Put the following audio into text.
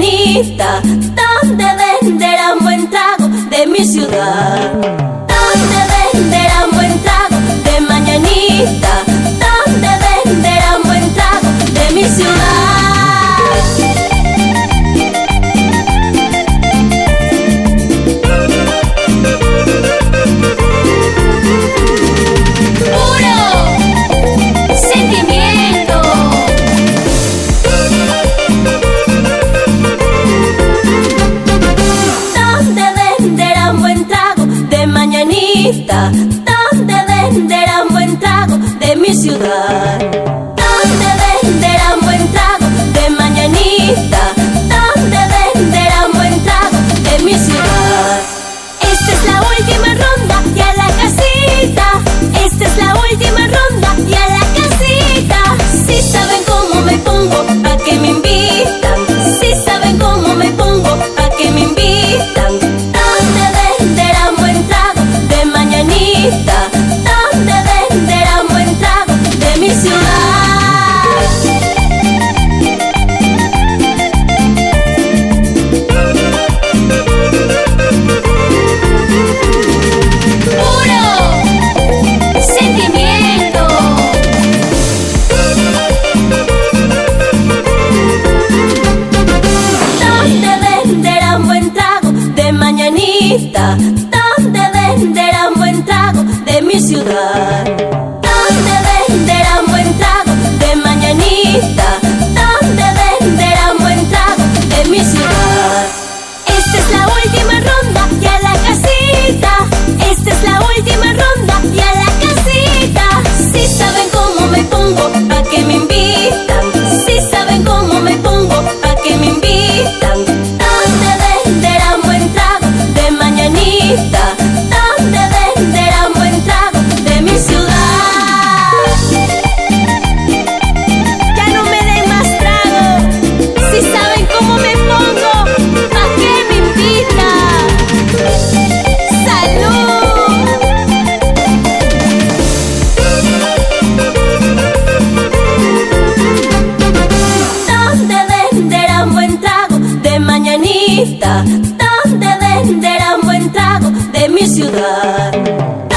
mañanita, ¿dónde venderán buen trago de mi ciudad? ¿Dónde venderán buen trago de mañanita? ¿Dónde venderán buen trago de mi ciudad? ¿Dónde venderán buen trago de mi ciudad? ¿Dónde venderán buen trago de mañanita? ¿Dónde venderán buen trago de mi ciudad? Esta es la última ronda y a la casita. Esta es la última ronda y a la casita. Si saben cómo me pongo, ¿pa' qué me invitan? Si saben cómo me pongo, ¿pa' qué me invitan? ¿Dónde venderán buen trago de mañanita? ¿Dónde venderán buen trago de mi ciudad? Puro sentimiento. ¿Dónde venderán buen trago de mañanita? ¿Dónde venderán buen trago de mi ciudad? ¿Dónde venderán buen trago de mañanita? ¿Dónde venderán buen trago de mi ciudad? Esta es la última ronda y a la casita. Esta es la última ronda y a la casita. Si saben cómo me pongo, ¿pa' qué me invitan? Si saben cómo me pongo, ¿pa' qué me invitan? ¿Dónde venderán buen trago de mañanita? ¿Dónde venderán buen trago de mi ciudad? Ya no me den más trago. Si saben cómo me pongo, ¿pa' qué me invitan? ¡Salud! ¿Dónde venderán buen trago de mañanita? ¿Dónde venderán buen trago de mi ciudad?